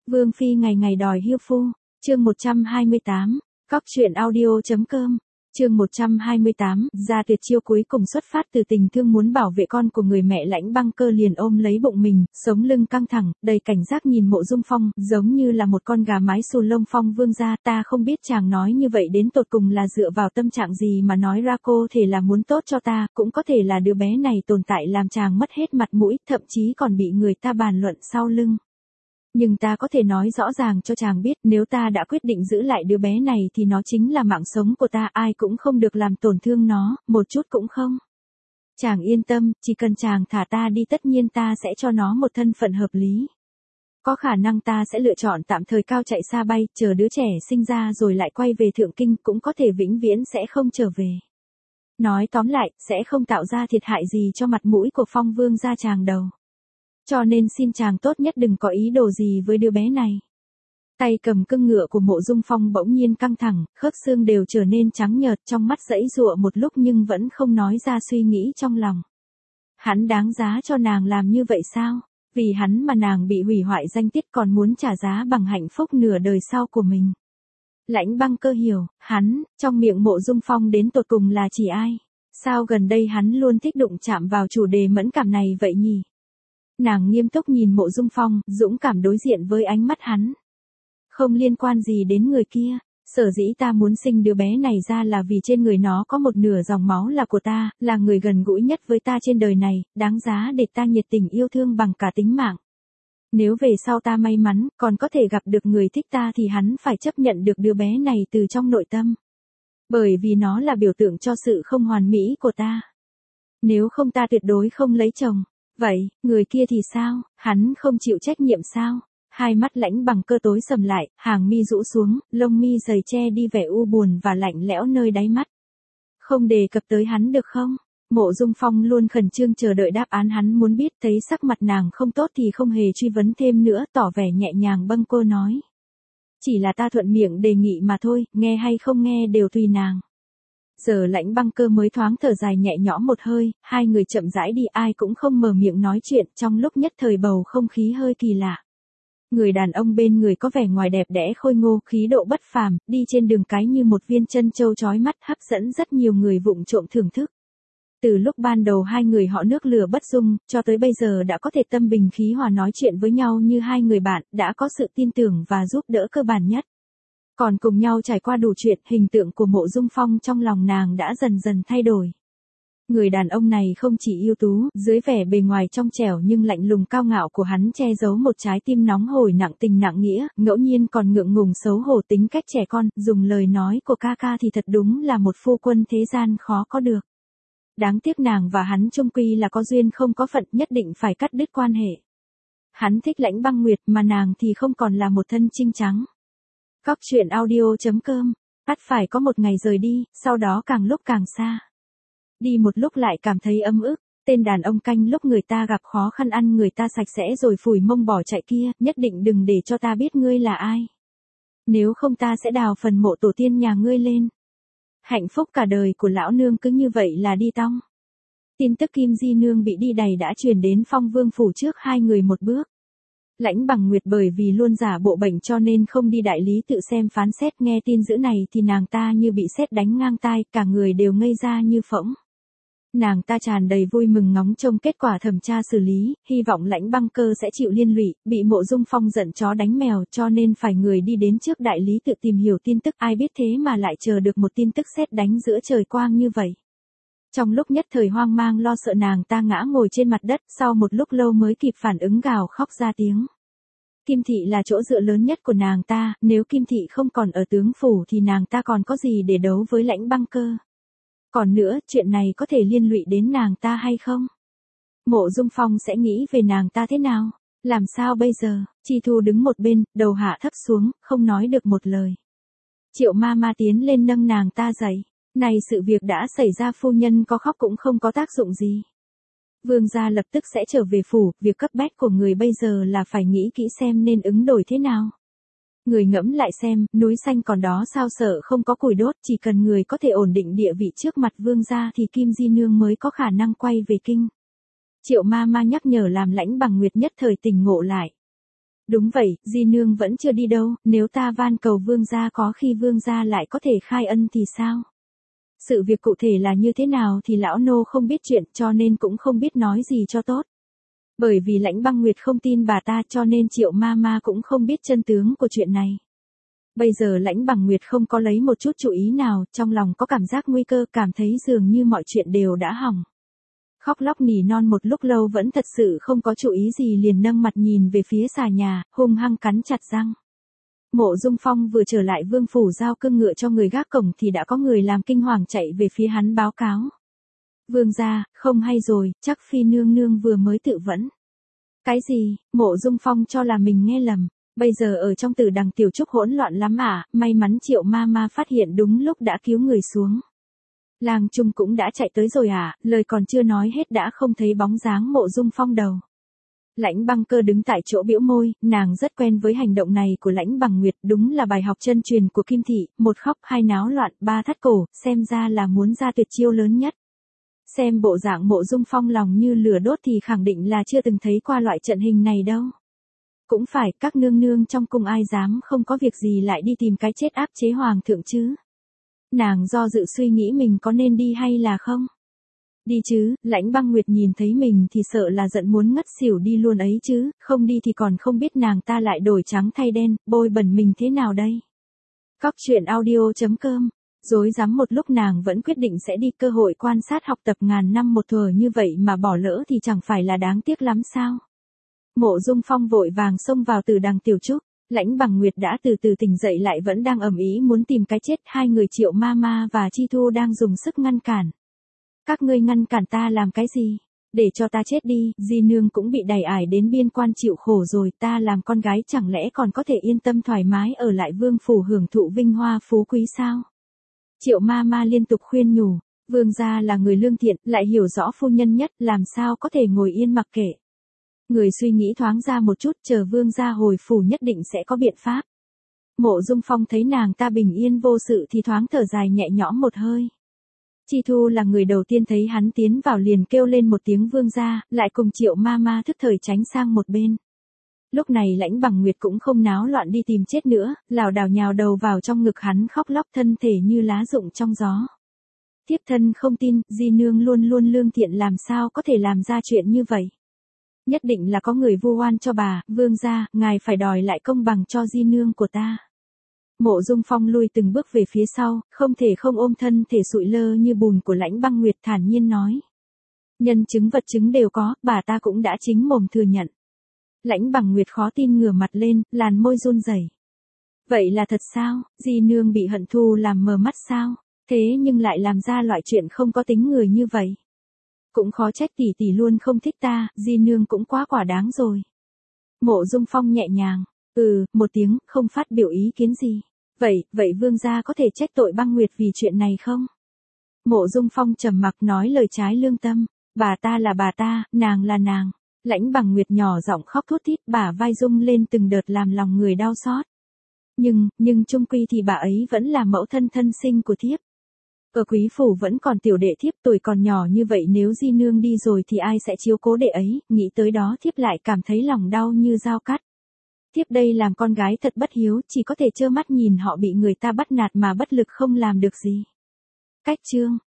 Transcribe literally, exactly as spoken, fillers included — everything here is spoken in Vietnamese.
Vương phi ngày ngày đòi hiêu phu, chương một trăm hai mươi tám, cóc truyện audio chấm com. Chương một trăm hai mươi tám, ra tuyệt chiêu cuối cùng xuất phát từ tình thương muốn bảo vệ con của người mẹ. Lãnh Băng Cơ liền ôm lấy bụng mình, sống lưng căng thẳng, đầy cảnh giác nhìn Mộ Dung Phong, giống như là một con gà mái xù lông. Phong vương gia, ta không biết chàng nói như vậy đến tột cùng là dựa vào tâm trạng gì mà nói ra, cô thể là muốn tốt cho ta, cũng có thể là đứa bé này tồn tại làm chàng mất hết mặt mũi, thậm chí còn bị người ta bàn luận sau lưng. Nhưng ta có thể nói rõ ràng cho chàng biết, nếu ta đã quyết định giữ lại đứa bé này thì nó chính là mạng sống của ta, ai cũng không được làm tổn thương nó, một chút cũng không. Chàng yên tâm, chỉ cần chàng thả ta đi tất nhiên ta sẽ cho nó một thân phận hợp lý. Có khả năng ta sẽ lựa chọn tạm thời cao chạy xa bay, chờ đứa trẻ sinh ra rồi lại quay về Thượng Kinh, cũng có thể vĩnh viễn sẽ không trở về. Nói tóm lại, sẽ không tạo ra thiệt hại gì cho mặt mũi của Phong vương gia chàng đâu. Cho nên xin chàng tốt nhất đừng có ý đồ gì với đứa bé này. Tay cầm cưng ngựa của Mộ Dung Phong bỗng nhiên căng thẳng, khớp xương đều trở nên trắng nhợt, trong mắt giãy giụa một lúc nhưng vẫn không nói ra suy nghĩ trong lòng. Hắn đáng giá cho nàng làm như vậy sao? Vì hắn mà nàng bị hủy hoại danh tiết còn muốn trả giá bằng hạnh phúc nửa đời sau của mình. Lãnh Băng Cơ hiểu, hắn, trong miệng Mộ Dung Phong đến tột cùng là chỉ ai? Sao gần đây hắn luôn thích đụng chạm vào chủ đề mẫn cảm này vậy nhỉ? Nàng nghiêm túc nhìn Mộ Dung Phong, dũng cảm đối diện với ánh mắt hắn. Không liên quan gì đến người kia, sở dĩ ta muốn sinh đứa bé này ra là vì trên người nó có một nửa dòng máu là của ta, là người gần gũi nhất với ta trên đời này, đáng giá để ta nhiệt tình yêu thương bằng cả tính mạng. Nếu về sau ta may mắn, còn có thể gặp được người thích ta thì hắn phải chấp nhận được đứa bé này từ trong nội tâm. Bởi vì nó là biểu tượng cho sự không hoàn mỹ của ta. Nếu không ta tuyệt đối không lấy chồng. Vậy, người kia thì sao, hắn không chịu trách nhiệm sao? Hai mắt Lãnh Băng Cơ tối sầm lại, hàng mi rũ xuống, lông mi dày che đi vẻ u buồn và lạnh lẽo nơi đáy mắt. Không đề cập tới hắn được không? Mộ Dung Phong luôn khẩn trương chờ đợi đáp án hắn muốn biết, thấy sắc mặt nàng không tốt thì không hề truy vấn thêm nữa, tỏ vẻ nhẹ nhàng bâng quơ nói. Chỉ là ta thuận miệng đề nghị mà thôi, nghe hay không nghe đều tùy nàng. Giờ Lãnh Băng Cơ mới thoáng thở dài nhẹ nhõm một hơi, hai người chậm rãi đi, ai cũng không mở miệng nói chuyện, trong lúc nhất thời bầu không khí hơi kỳ lạ. Người đàn ông bên người có vẻ ngoài đẹp đẽ khôi ngô, khí độ bất phàm, đi trên đường cái như một viên chân châu chói mắt, hấp dẫn rất nhiều người vụng trộm thưởng thức. Từ lúc ban đầu hai người họ nước lửa bất dung, cho tới bây giờ đã có thể tâm bình khí hòa nói chuyện với nhau như hai người bạn, đã có sự tin tưởng và giúp đỡ cơ bản nhất. Còn cùng nhau trải qua đủ chuyện, hình tượng của Mộ Dung Phong trong lòng nàng đã dần dần thay đổi. Người đàn ông này không chỉ ưu tú, dưới vẻ bề ngoài trong trẻo nhưng lạnh lùng cao ngạo của hắn che giấu một trái tim nóng hổi nặng tình nặng nghĩa, ngẫu nhiên còn ngượng ngùng xấu hổ tính cách trẻ con, dùng lời nói của ca ca thì thật đúng là một phu quân thế gian khó có được. Đáng tiếc nàng và hắn chung quy là có duyên không có phận, nhất định phải cắt đứt quan hệ. Hắn thích Lãnh Băng Nguyệt mà nàng thì không còn là một thân trinh trắng. Cóc truyện audio chấm com, ắt phải có một ngày rời đi, sau đó càng lúc càng xa. Đi một lúc lại cảm thấy ấm ức, tên đàn ông canh lúc người ta gặp khó khăn ăn người ta sạch sẽ rồi phủi mông bỏ chạy kia, nhất định đừng để cho ta biết ngươi là ai. Nếu không ta sẽ đào phần mộ tổ tiên nhà ngươi lên. Hạnh phúc cả đời của lão nương cứ như vậy là đi tong. Tin tức Kim Di Nương bị đi đày đã truyền đến Phong Vương phủ trước hai người một bước. Lãnh Băng Nguyệt bởi vì luôn giả bộ bệnh cho nên không đi đại lý tự xem phán xét, nghe tin dữ này thì nàng ta như bị sét đánh ngang tai, cả người đều ngây ra như phỗng. Nàng ta tràn đầy vui mừng ngóng trông kết quả thẩm tra xử lý, hy vọng Lãnh Băng Cơ sẽ chịu liên lụy, bị Mộ Dung Phong giận chó đánh mèo cho nên phải người đi đến trước đại lý tự tìm hiểu tin tức, ai biết thế mà lại chờ được một tin tức sét đánh giữa trời quang như vậy. Trong lúc nhất thời hoang mang lo sợ nàng ta ngã ngồi trên mặt đất, sau một lúc lâu mới kịp phản ứng gào khóc ra tiếng. Kim thị là chỗ dựa lớn nhất của nàng ta, nếu Kim thị không còn ở tướng phủ thì nàng ta còn có gì để đấu với Lãnh Băng Cơ. Còn nữa, chuyện này có thể liên lụy đến nàng ta hay không? Mộ Dung Phong sẽ nghĩ về nàng ta thế nào? Làm sao bây giờ? Chi Thu đứng một bên, đầu hạ thấp xuống, không nói được một lời. Triệu ma ma tiến lên nâng nàng ta dậy. Này, sự việc đã xảy ra, phu nhân có khóc cũng không có tác dụng gì. Vương gia lập tức sẽ trở về phủ, việc cấp bách của người bây giờ là phải nghĩ kỹ xem nên ứng đổi thế nào. Người ngẫm lại xem, núi xanh còn đó sao sợ không có củi đốt, chỉ cần người có thể ổn định địa vị trước mặt vương gia thì Kim Di Nương mới có khả năng quay về kinh. Triệu ma ma nhắc nhở làm Lãnh Băng Nguyệt nhất thời tỉnh ngộ lại. Đúng vậy, di nương vẫn chưa đi đâu, nếu ta van cầu vương gia có khi vương gia lại có thể khai ân thì sao? Sự việc cụ thể là như thế nào thì lão nô không biết chuyện cho nên cũng không biết nói gì cho tốt. Bởi vì Lãnh Băng Nguyệt không tin bà ta cho nên Triệu ma ma cũng không biết chân tướng của chuyện này. Bây giờ Lãnh Bằng Nguyệt không có lấy một chút chú ý nào, trong lòng có cảm giác nguy cơ, cảm thấy dường như mọi chuyện đều đã hỏng. Khóc lóc nỉ non một lúc lâu vẫn thật sự không có chú ý gì liền nâng mặt nhìn về phía xà nhà, hung hăng cắn chặt răng. Mộ Dung Phong vừa trở lại vương phủ giao cương ngựa cho người gác cổng thì đã có người làm kinh hoàng chạy về phía hắn báo cáo. Vương gia, không hay rồi, chắc phi nương nương vừa mới tự vẫn. Cái gì, Mộ Dung Phong cho là mình nghe lầm. Bây giờ ở trong Tử Đằng tiểu trúc hỗn loạn lắm à, may mắn Triệu ma ma phát hiện đúng lúc đã cứu người xuống. Lang Trung cũng đã chạy tới rồi à, lời còn chưa nói hết đã không thấy bóng dáng Mộ Dung Phong đầu. Lãnh Băng Cơ đứng tại chỗ bĩu môi, nàng rất quen với hành động này của Lãnh Bằng Nguyệt, đúng là bài học chân truyền của Kim Thị, một khóc hai náo loạn, ba thắt cổ, xem ra là muốn ra tuyệt chiêu lớn nhất. Xem bộ dạng Mộ Dung Phong lòng như lửa đốt thì khẳng định là chưa từng thấy qua loại trận hình này đâu. Cũng phải, các nương nương trong cung ai dám không có việc gì lại đi tìm cái chết áp chế hoàng thượng chứ. Nàng do dự suy nghĩ mình có nên đi hay là không. Đi chứ, Lãnh Băng Nguyệt nhìn thấy mình thì sợ là giận muốn ngất xỉu đi luôn ấy chứ, không đi thì còn không biết nàng ta lại đổi trắng thay đen, bôi bẩn mình thế nào đây. Cóc truyện audio chấm com. Dối rắm một lúc nàng vẫn quyết định sẽ đi, cơ hội quan sát học tập ngàn năm một thuở như vậy mà bỏ lỡ thì chẳng phải là đáng tiếc lắm sao. Mộ Dung Phong vội vàng xông vào Tử Đằng tiểu trúc, Lãnh Bằng Nguyệt đã từ từ tỉnh dậy lại vẫn đang ầm ĩ muốn tìm cái chết, hai người Triệu ma ma và Chi Thu đang dùng sức ngăn cản. Các ngươi ngăn cản ta làm cái gì? Để cho ta chết đi, di nương cũng bị đày ải đến biên quan chịu khổ rồi, ta làm con gái chẳng lẽ còn có thể yên tâm thoải mái ở lại vương phủ hưởng thụ vinh hoa phú quý sao? Triệu ma ma liên tục khuyên nhủ, vương gia là người lương thiện, lại hiểu rõ phu nhân nhất, làm sao có thể ngồi yên mặc kệ. Người suy nghĩ thoáng ra một chút, chờ vương gia hồi phủ nhất định sẽ có biện pháp. Mộ Dung Phong thấy nàng ta bình yên vô sự thì thoáng thở dài nhẹ nhõm một hơi. Chi Thu là người đầu tiên thấy hắn tiến vào liền kêu lên một tiếng vương gia, lại cùng Triệu ma ma thức thời tránh sang một bên. Lúc này Lãnh Bằng Nguyệt cũng không náo loạn đi tìm chết nữa, lảo đảo nhào đầu vào trong ngực hắn khóc lóc thân thể như lá rụng trong gió. Thiếp thân không tin, di nương luôn luôn lương thiện làm sao có thể làm ra chuyện như vậy. Nhất định là có người vu oan cho bà, vương gia, ngài phải đòi lại công bằng cho di nương của ta. Mộ Dung Phong lui từng bước về phía sau, không thể không ôm thân thể sụi lơ như bùn của Lãnh Băng Nguyệt thản nhiên nói. Nhân chứng vật chứng đều có, bà ta cũng đã chính mồm thừa nhận. Lãnh Bằng Nguyệt khó tin ngửa mặt lên, làn môi run rẩy. Vậy là thật sao, di nương bị hận thù làm mờ mắt sao, thế nhưng lại làm ra loại chuyện không có tính người như vậy. Cũng khó trách tỷ tỷ luôn không thích ta, di nương cũng quá quả đáng rồi. Mộ Dung Phong nhẹ nhàng, ừ, một tiếng, không phát biểu ý kiến gì. Vậy, vậy vương gia có thể trách tội Băng Nguyệt vì chuyện này không? Mộ Dung Phong trầm mặc nói lời trái lương tâm, bà ta là bà ta, nàng là nàng. Lãnh Bằng Nguyệt nhỏ giọng khóc thút thít, bả vai rung lên từng đợt làm lòng người đau xót. Nhưng, nhưng chung quy thì bà ấy vẫn là mẫu thân thân sinh của thiếp. Ở quý phủ vẫn còn tiểu đệ thiếp tuổi còn nhỏ như vậy, nếu di nương đi rồi thì ai sẽ chiếu cố đệ ấy, nghĩ tới đó thiếp lại cảm thấy lòng đau như dao cắt. Thiếp đây làm con gái thật bất hiếu, chỉ có thể trơ mắt nhìn họ bị người ta bắt nạt mà bất lực không làm được gì. Cách chương